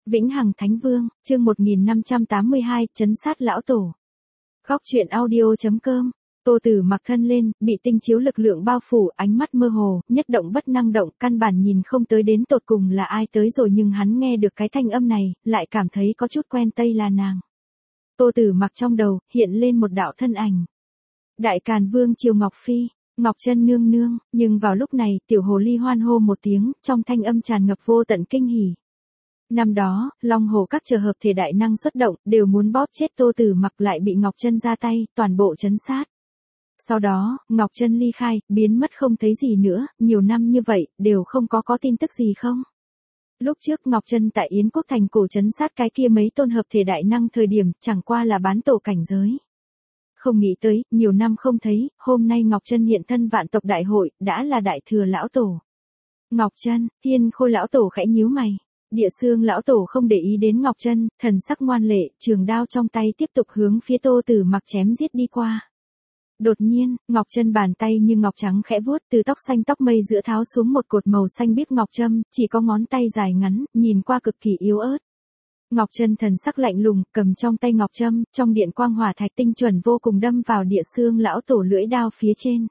Vĩnh Hằng Thánh Vương, chương 1582, trấn sát lão tổ. Góc truyện audio.com. Tô Tử Mặc thân lên, bị tinh chiếu lực lượng bao phủ, ánh mắt mơ hồ, nhất động bất năng động, căn bản nhìn không tới đến tột cùng là ai tới rồi, nhưng hắn nghe được cái thanh âm này, lại cảm thấy có chút quen tay là nàng. Tô Tử Mặc trong đầu hiện lên một đạo thân ảnh. Đại Càn Vương Triều Ngọc Phi, Ngọc Chân nương nương, nhưng vào lúc này, tiểu hồ ly hoan hô một tiếng, trong thanh âm tràn ngập vô tận kinh hỉ. Năm đó, Long Hồ các chờ hợp thể đại năng xuất động, đều muốn bóp chết Tô Tử Mặc, lại bị Ngọc Chân ra tay, toàn bộ trấn sát. Sau đó, Ngọc Chân ly khai, biến mất không thấy gì nữa, nhiều năm như vậy, đều không có tin tức gì không? Lúc trước Ngọc Chân tại Yến Quốc thành cổ trấn sát cái kia mấy tôn hợp thể đại năng thời điểm, chẳng qua là bán tổ cảnh giới. Không nghĩ tới, nhiều năm không thấy, hôm nay Ngọc Chân hiện thân vạn tộc đại hội, đã là đại thừa lão tổ. Ngọc Chân, Thiên Khôi lão tổ khẽ nhíu mày. Địa Xương lão tổ không để ý đến Ngọc Chân, thần sắc ngoan lệ, trường đao trong tay tiếp tục hướng phía Tô Tử Mặc chém giết đi qua. Đột nhiên, Ngọc Chân bàn tay như ngọc trắng khẽ vuốt, từ tóc xanh tóc mây giữa tháo xuống một cột màu xanh biếc ngọc trâm, chỉ có ngón tay dài ngắn, nhìn qua cực kỳ yếu ớt. Ngọc Chân thần sắc lạnh lùng, cầm trong tay ngọc trâm, trong điện quang hỏa thạch tinh chuẩn vô cùng đâm vào Địa Xương lão tổ lưỡi đao phía trên.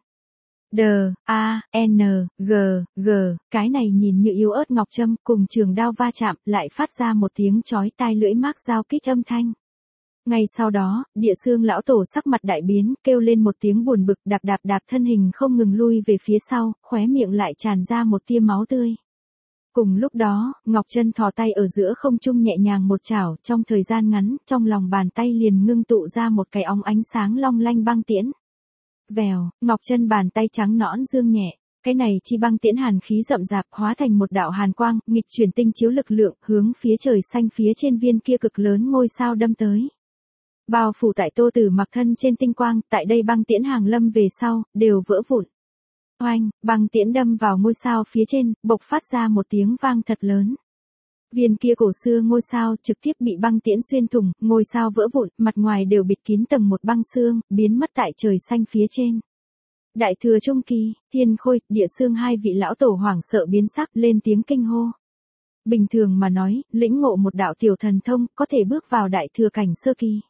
G, cái này nhìn như yếu ớt ngọc trâm, cùng trường đao va chạm, lại phát ra một tiếng chói tai lưỡi mác giao kích âm thanh. Ngay sau đó, Địa Xương lão tổ sắc mặt đại biến, kêu lên một tiếng buồn bực, đạp thân hình không ngừng lui về phía sau, khóe miệng lại tràn ra một tia máu tươi. Cùng lúc đó, Ngọc Chân thò tay ở giữa không trung nhẹ nhàng một chảo, trong thời gian ngắn, trong lòng bàn tay liền ngưng tụ ra một cái óng ánh sáng long lanh băng tiễn. Vèo, Ngọc Chân bàn tay trắng nõn dương nhẹ, cái này chi băng tiễn hàn khí rậm rạp, hóa thành một đạo hàn quang, nghịch chuyển tinh chiếu lực lượng, hướng phía trời xanh phía trên viên kia cực lớn ngôi sao đâm tới. Bao phủ tại Tô Tử Mặc thân trên tinh quang, tại đây băng tiễn hàng lâm về sau, đều vỡ vụn. Oanh, băng tiễn đâm vào ngôi sao phía trên, bộc phát ra một tiếng vang thật lớn. Viên kia cổ xưa ngôi sao trực tiếp bị băng tiễn xuyên thủng, ngôi sao vỡ vụn, mặt ngoài đều bịt kín tầng một băng xương, biến mất tại trời xanh phía trên. Đại thừa trung kỳ, Thiên Khôi, Địa Xương hai vị lão tổ hoảng sợ biến sắc, lên tiếng kinh hô. Bình thường mà nói, lĩnh ngộ một đạo tiểu thần thông, có thể bước vào đại thừa cảnh sơ kỳ.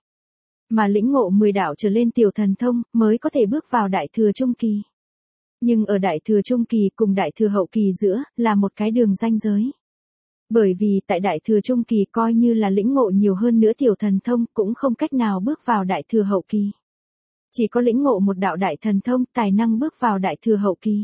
Mà lĩnh ngộ 10 đạo trở lên tiểu thần thông, mới có thể bước vào đại thừa trung kỳ. Nhưng ở đại thừa trung kỳ cùng đại thừa hậu kỳ giữa, là một cái đường ranh giới. Bởi vì tại đại thừa trung kỳ coi như là lĩnh ngộ nhiều hơn nữa tiểu thần thông, cũng không cách nào bước vào đại thừa hậu kỳ. Chỉ có lĩnh ngộ một đạo đại thần thông, tài năng bước vào đại thừa hậu kỳ.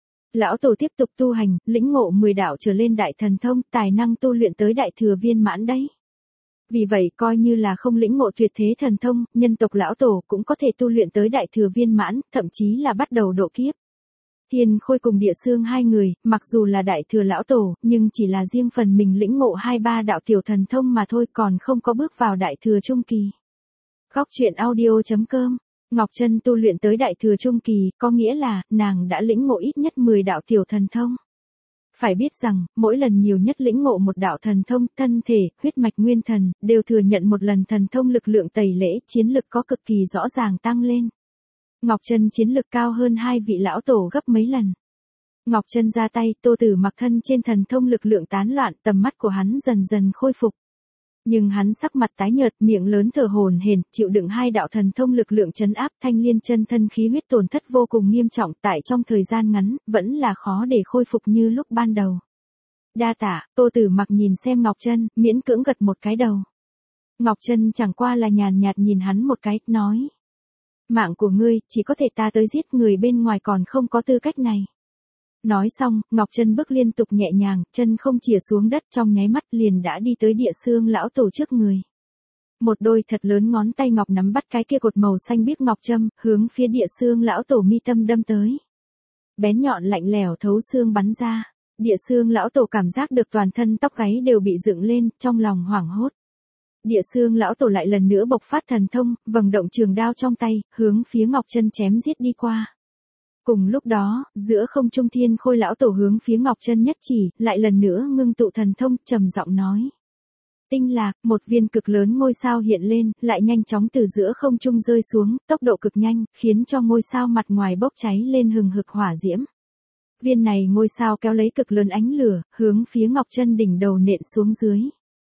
Lão tổ tiếp tục tu hành, lĩnh ngộ 10 đạo trở lên đại thần thông, tài năng tu luyện tới đại thừa viên mãn đấy. Vì vậy coi như là không lĩnh ngộ tuyệt thế thần thông, nhân tộc lão tổ cũng có thể tu luyện tới đại thừa viên mãn, thậm chí là bắt đầu độ kiếp. Thiên Khôi cùng Địa Xương hai người, mặc dù là đại thừa lão tổ, nhưng chỉ là riêng phần mình lĩnh ngộ 2-3 đạo tiểu thần thông mà thôi, còn không có bước vào đại thừa trung kỳ. Góc truyện audio.com. Ngọc Chân tu luyện tới đại thừa trung kỳ, có nghĩa là, nàng đã lĩnh ngộ ít nhất 10 đạo tiểu thần thông. Phải biết rằng, mỗi lần nhiều nhất lĩnh ngộ một đạo thần thông, thân thể, huyết mạch nguyên thần, đều thừa nhận một lần thần thông lực lượng tẩy lễ, chiến lực có cực kỳ rõ ràng tăng lên. Ngọc Chân chiến lực cao hơn hai vị lão tổ gấp mấy lần. Ngọc Chân ra tay, Tô Tử Mặc thân trên thần thông lực lượng tán loạn, tầm mắt của hắn dần dần khôi phục. Nhưng hắn sắc mặt tái nhợt, miệng lớn thở hổn hển, chịu đựng hai đạo thần thông lực lượng trấn áp, Thanh Liên chân thân khí huyết tổn thất vô cùng nghiêm trọng, tại trong thời gian ngắn, vẫn là khó để khôi phục như lúc ban đầu. Đa tạ, Tô Tử Mặc nhìn xem Ngọc Chân, miễn cưỡng gật một cái đầu. Ngọc Chân chẳng qua là nhàn nhạt nhìn hắn một cái, nói: "Mạng của ngươi, chỉ có thể ta tới giết, người bên ngoài còn không có tư cách này." Nói xong, Ngọc Chân bước liên tục nhẹ nhàng, chân không chìa xuống đất, trong nháy mắt liền đã đi tới Địa Xương lão tổ trước người. Một đôi thật lớn ngón tay ngọc nắm bắt cái kia cột màu xanh biếc ngọc châm, hướng phía Địa Xương lão tổ mi tâm đâm tới. Bén nhọn lạnh lẽo thấu xương bắn ra. Địa Xương lão tổ cảm giác được toàn thân tóc gáy đều bị dựng lên, trong lòng hoảng hốt. Địa Xương lão tổ lại lần nữa bộc phát thần thông, vầng động trường đao trong tay, hướng phía Ngọc Chân chém giết đi qua. Cùng lúc đó, giữa không trung Thiên Khôi lão tổ hướng phía Ngọc Chân nhất chỉ, lại lần nữa ngưng tụ thần thông, trầm giọng nói: "Tinh Lạc." Một viên cực lớn ngôi sao hiện lên, lại nhanh chóng từ giữa không trung rơi xuống, tốc độ cực nhanh, khiến cho ngôi sao mặt ngoài bốc cháy lên hừng hực hỏa diễm. Viên này ngôi sao kéo lấy cực lớn ánh lửa, hướng phía Ngọc Chân đỉnh đầu nện xuống dưới.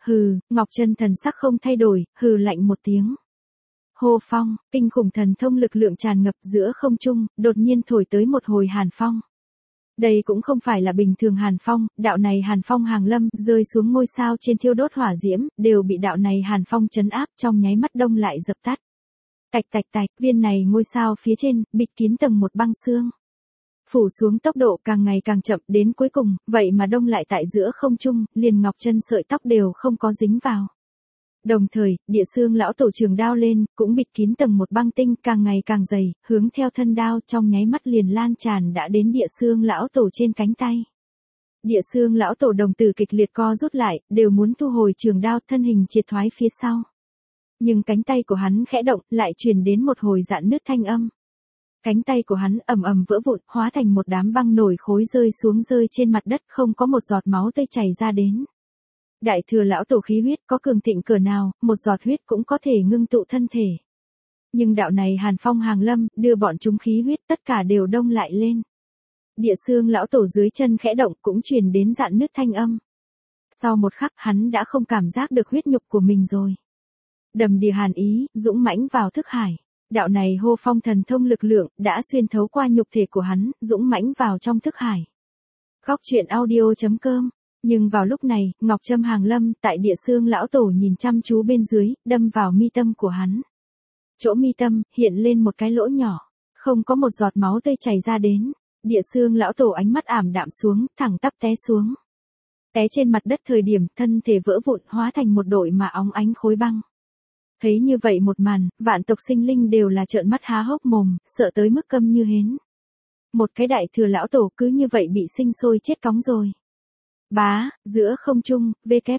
Hừ, Ngọc Chân thần sắc không thay đổi, hừ lạnh một tiếng. Hô phong, kinh khủng thần thông lực lượng tràn ngập giữa không trung, đột nhiên thổi tới một hồi hàn phong. Đây cũng không phải là bình thường hàn phong, đạo này hàn phong hàng lâm, rơi xuống ngôi sao trên thiêu đốt hỏa diễm, đều bị đạo này hàn phong trấn áp trong nháy mắt đông lại dập tắt. Tạch tạch tạch, viên này ngôi sao phía trên, bịt kín tầng một băng xương. Phủ xuống tốc độ càng ngày càng chậm đến cuối cùng, vậy mà đông lại tại giữa không trung, liền Ngọc Chân sợi tóc đều không có dính vào. Đồng thời, địa xương lão tổ trường đao lên, cũng bịt kín tầng một băng tinh càng ngày càng dày, hướng theo thân đao trong nháy mắt liền lan tràn đã đến địa xương lão tổ trên cánh tay. Địa xương lão tổ đồng tử kịch liệt co rút lại, đều muốn thu hồi trường đao, thân hình triệt thoái phía sau. Nhưng cánh tay của hắn khẽ động, lại truyền đến một hồi rạn nứt thanh âm. Cánh tay của hắn ầm ầm vỡ vụn, hóa thành một đám băng nổi khối rơi xuống rơi trên mặt đất, không có một giọt máu tươi chảy ra đến. Đại thừa lão tổ khí huyết có cường thịnh cỡ nào, một giọt huyết cũng có thể ngưng tụ thân thể. Nhưng đạo này hàn phong hàng lâm, đưa bọn chúng khí huyết tất cả đều đông lại lên. Địa xương lão tổ dưới chân khẽ động cũng truyền đến rạn nứt thanh âm. Sau một khắc hắn đã không cảm giác được huyết nhục của mình rồi. Đầm đìa hàn ý, dũng mãnh vào thức hải. Đạo này hô phong thần thông lực lượng, đã xuyên thấu qua nhục thể của hắn, dũng mãnh vào trong thức hải. Góc truyện audio.com. Nhưng vào lúc này, Ngọc Trâm hàng lâm, tại địa xương lão tổ nhìn chăm chú bên dưới, đâm vào mi tâm của hắn. Chỗ mi tâm, hiện lên một cái lỗ nhỏ, không có một giọt máu tươi chảy ra đến. Địa xương lão tổ ánh mắt ảm đạm xuống, thẳng tắp té xuống. Té trên mặt đất thời điểm, thân thể vỡ vụn hóa thành một đội mà óng ánh khối băng. Thấy như vậy một màn, vạn tộc sinh linh đều là trợn mắt há hốc mồm, sợ tới mức câm như hến. Một cái đại thừa lão tổ cứ như vậy bị sinh sôi chết cóng rồi. Bá, giữa không trung,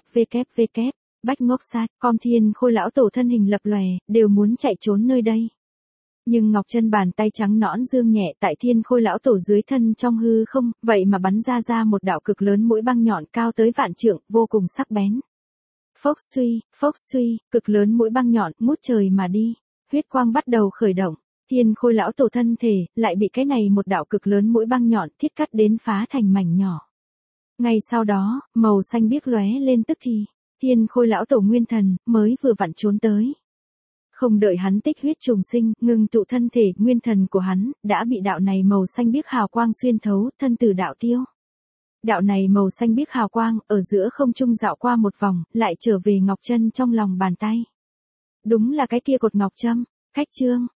WWW, Bách Ngốc Sát, Com Thiên Khôi lão tổ thân hình lập lòe, đều muốn chạy trốn nơi đây. Nhưng Ngọc Chân bàn tay trắng nõn dương nhẹ tại Thiên Khôi lão tổ dưới thân trong hư không, vậy mà bắn ra một đạo cực lớn mũi băng nhọn cao tới vạn trượng, vô cùng sắc bén. Phốc suy, cực lớn mũi băng nhọn, ngút trời mà đi. Huyết quang bắt đầu khởi động. Thiên Khôi lão tổ thân thể, lại bị cái này một đạo cực lớn mũi băng nhọn thiết cắt đến phá thành mảnh nhỏ. Ngay sau đó, màu xanh biếc lóe lên tức thì. Thiên Khôi lão tổ nguyên thần, mới vừa vặn trốn tới. Không đợi hắn tích huyết trùng sinh, ngừng tụ thân thể, nguyên thần của hắn, đã bị đạo này màu xanh biếc hào quang xuyên thấu, thân tử đạo tiêu. Đạo này màu xanh biếc hào quang, ở giữa không trung dạo qua một vòng, lại trở về Ngọc Chân trong lòng bàn tay. Đúng là cái kia cột ngọc trâm. Khách chương.